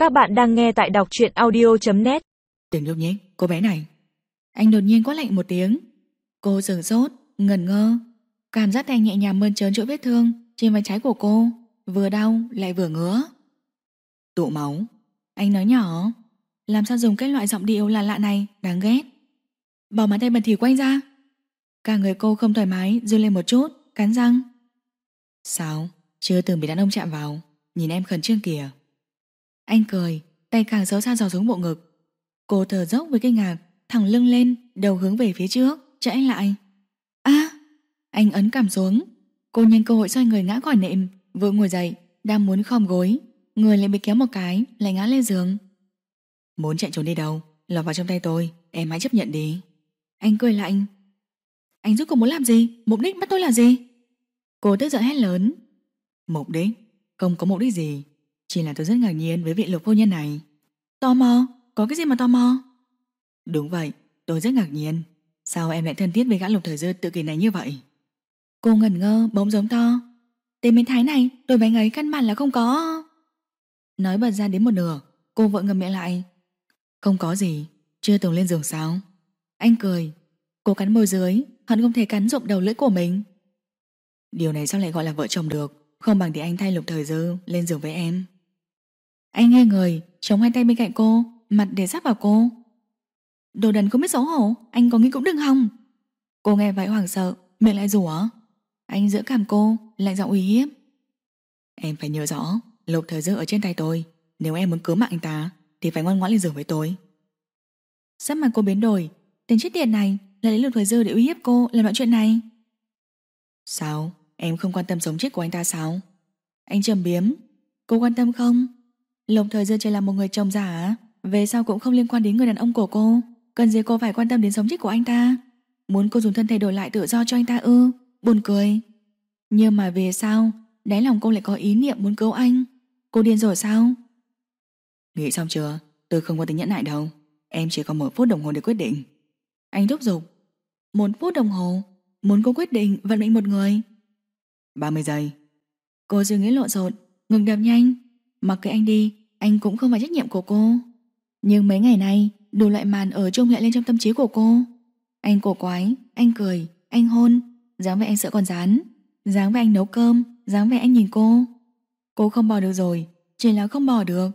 Các bạn đang nghe tại đọc truyện audio.net. Đừng nhúc nhích, cô bé này. Anh đột nhiên quát lạnh một tiếng. Cô sửng sốt, ngẩn ngơ. Cảm giác tay nhẹ nhàng mơn trớn chỗ vết thương trên vai trái của cô, vừa đau lại vừa ngứa. Tụ máu. Anh nói nhỏ. Làm sao dùng cái loại giọng điệu là lạ này, đáng ghét. Bỏ bàn tay bẩn thỉu của anh ra. Cả người cô không thoải mái, run lên một chút, cắn răng. Sao? Chưa từng bị đàn ông chạm vào. Nhìn em khẩn trương kìa. Anh cười, tay càng xấu xa dò xuống bộ ngực. Cô thở dốc với kinh ngạc, thẳng lưng lên, đầu hướng về phía trước, chạy anh lại. Anh ấn cảm xuống. Cô nhân cơ hội xoay người ngã khỏi nệm, vội ngồi dậy, đang muốn khom gối, người lại bị kéo một cái, lại ngã lên giường. Muốn chạy trốn đi đâu, lọt vào trong tay tôi, em hãy chấp nhận đi. Anh cười lạnh. Anh rốt cuộc muốn làm gì? Mục đích bắt tôi là gì? Cô tức giận hét lớn. Mục đích? Không có mục đích gì, chỉ là tôi rất ngạc nhiên với vị Lục phu nhân này. Tò mò? Có cái gì mà tò mò? Đúng vậy, tôi rất ngạc nhiên. Sao em lại thân thiết với gã Lục Thời Dư tự kỷ này như vậy? Cô ngẩn ngơ bỗng giống to. Tên biến thái này, tôi với anh ấy căn bản là không có. Nói bật ra đến một nửa, cô vội ngậm miệng lại. Không có gì, chưa từng lên giường sao? Anh cười. Cô cắn môi dưới, hận không thể cắn rụng đầu lưỡi của mình. Điều này sao lại gọi là vợ chồng được? Không bằng thì anh thay Lục Thời Dư lên giường với em. Anh nghiêng người, chống hai tay bên cạnh cô, mặt để sát vào cô. Đồ đần không biết xấu hổ, anh có nghĩ cũng đừng hòng. Cô nghe vậy hoảng sợ, miệng lại rủa. Anh giữ cằm cô, lạnh giọng uy hiếp. Em phải nhớ rõ, Lục Thời Dư ở trên tay tôi. Nếu em muốn cứu mạng anh ta thì phải ngoan ngoãn lên giường với tôi. Sắc mặt cô biến đổi. Tên chết tiệt này là lấy Lục Thời Dư để uy hiếp cô làm loại chuyện này. Sao? Em không quan tâm sống chết của anh ta sao? Anh trầm biếm. Cô quan tâm không? Lục Thời Dư chỉ là một người chồng giả, về sau cũng không liên quan đến người đàn ông của cô. Cần gì cô phải quan tâm đến sống chết của anh ta? Muốn cô dùng thân thể đổi lại tự do cho anh ta ư? Buồn cười. Nhưng mà về sau đáy lòng cô lại có ý niệm muốn cứu anh. Cô điên rồi sao? Nghĩ xong chưa? Tôi không có tính nhẫn nại đâu. Em chỉ có 1 phút đồng hồ để quyết định. Anh thúc giục. 1 phút đồng hồ? Muốn cô quyết định vận mệnh một người? 30 giây. Cô suy nghĩ lộn xộn, ngừng đập nhanh. Mặc kệ anh đi, anh cũng không phải trách nhiệm của cô. Nhưng mấy ngày nay đủ loại màn ở chung hiện lên trong tâm trí của cô. Anh cổ quái, anh cười, anh hôn, dáng vẻ anh sợ con rán, dáng vẻ anh nấu cơm, dáng vẻ anh nhìn cô. Cô không bỏ được rồi, chỉ là không bỏ được.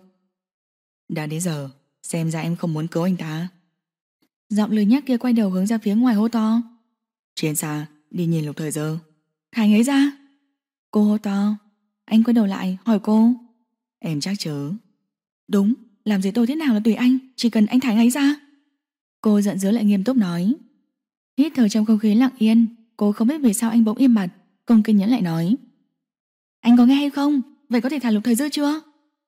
Đã đến giờ, xem ra em không muốn cứu anh ta. Giọng lười nhác kia quay đầu hướng ra phía ngoài hô to. Trên xa, đi nhìn Lục Thời Dư. Thả anh ấy ra. Cô hô to. Anh quay đầu lại hỏi cô. Em chắc chứ? Đúng, làm gì tôi thế nào là tùy anh, chỉ cần anh thả anh ấy ra. Cô giận dữ lại nghiêm túc nói. Hít thở trong không khí lặng yên. Cô không biết vì sao anh bỗng im bặt, không kiên nhẫn lại nói. Anh có nghe hay không? Vậy có thể thả Lục Thời Dư chưa?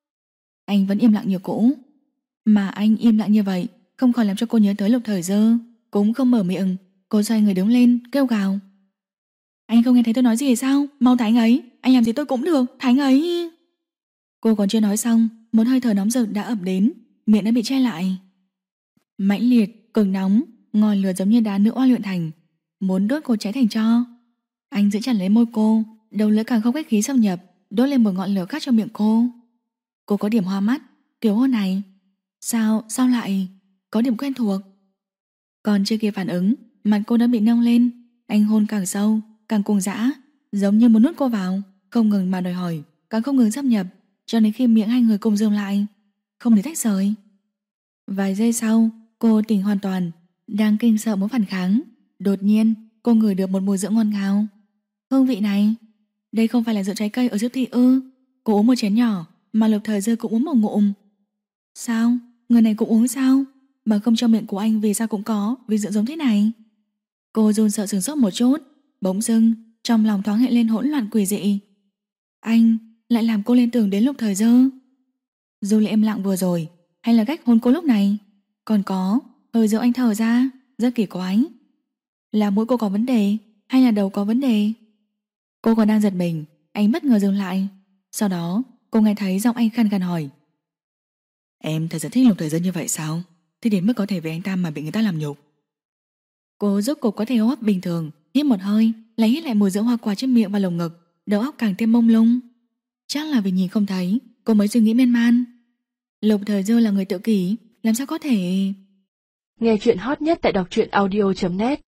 Anh vẫn im lặng như cũ. Mà anh im lặng như vậy không khỏi làm cho cô nhớ tới Lục Thời Dư. Cũng không mở miệng. Cô xoay người đứng lên kêu gào. Anh không nghe thấy tôi nói gì hay sao? Mau thả anh ấy, anh làm gì tôi cũng được, thả anh ấy. Cô còn chưa nói xong, một hơi thở nóng rực đã ập đến, miệng đã bị che lại. Mãnh liệt, cực nóng, ngọn lửa giống như đá nữ oa luyện thành, muốn đốt cô cháy thành tro. Anh giữ chặt lấy môi cô, đầu lưỡi càng không khách khí xâm nhập, đốt lên một ngọn lửa khác trong miệng cô. Cô có điểm hoa mắt, kiểu hôn này. Sao lại có điểm quen thuộc? Còn chưa kịp phản ứng, mặt cô đã bị nâng lên. Anh hôn càng sâu, càng cuồng dã, giống như muốn nuốt cô vào, không ngừng mà đòi hỏi, càng không ngừng xâm nhập, cho đến khi miệng hai người cùng dừng lại, không thể tách rời. Vài giây sau, cô tỉnh hoàn toàn, đang kinh sợ muốn phản kháng. Đột nhiên, cô ngửi được một mùi rượu ngon ngào. Hương vị này, đây không phải là rượu trái cây ở siêu thị ư? Cô uống một chén nhỏ, mà Lục Thời Dư cũng uống một ngụm. Sao? Người này cũng uống sao? Mà không cho miệng của anh vì sao cũng có vị rượu giống thế này? Cô run sợ sửng sốt một chút, bỗng dưng trong lòng thoáng hiện lên hỗn loạn quỷ dị. Anh lại làm cô liên tưởng đến Lục Thời Dư. Dù là im lặng vừa rồi, hay là cách hôn cô lúc này, còn có hơi rượu anh thở ra, rất kỳ quái. Là mũi cô có vấn đề, hay là đầu có vấn đề? Cô còn đang giật mình, anh bất ngờ dừng lại. Sau đó cô nghe thấy giọng anh khàn khàn hỏi. Em thật sự thích Lục Thời Dư như vậy sao? Thế đến mức có thể vì anh ta mà bị người ta làm nhục? Cô rốt cục có thể hô hấp bình thường, hít một hơi, lấy hít lại mùi rượu hoa quả trên miệng và lồng ngực, đầu óc càng thêm mông lung. Chắc là vì nhìn không thấy, cô mới suy nghĩ miên man. Lục Thời Dư là người tự kỷ, làm sao có thể... Nghe chuyện hot nhất tại đọc truyện audio.net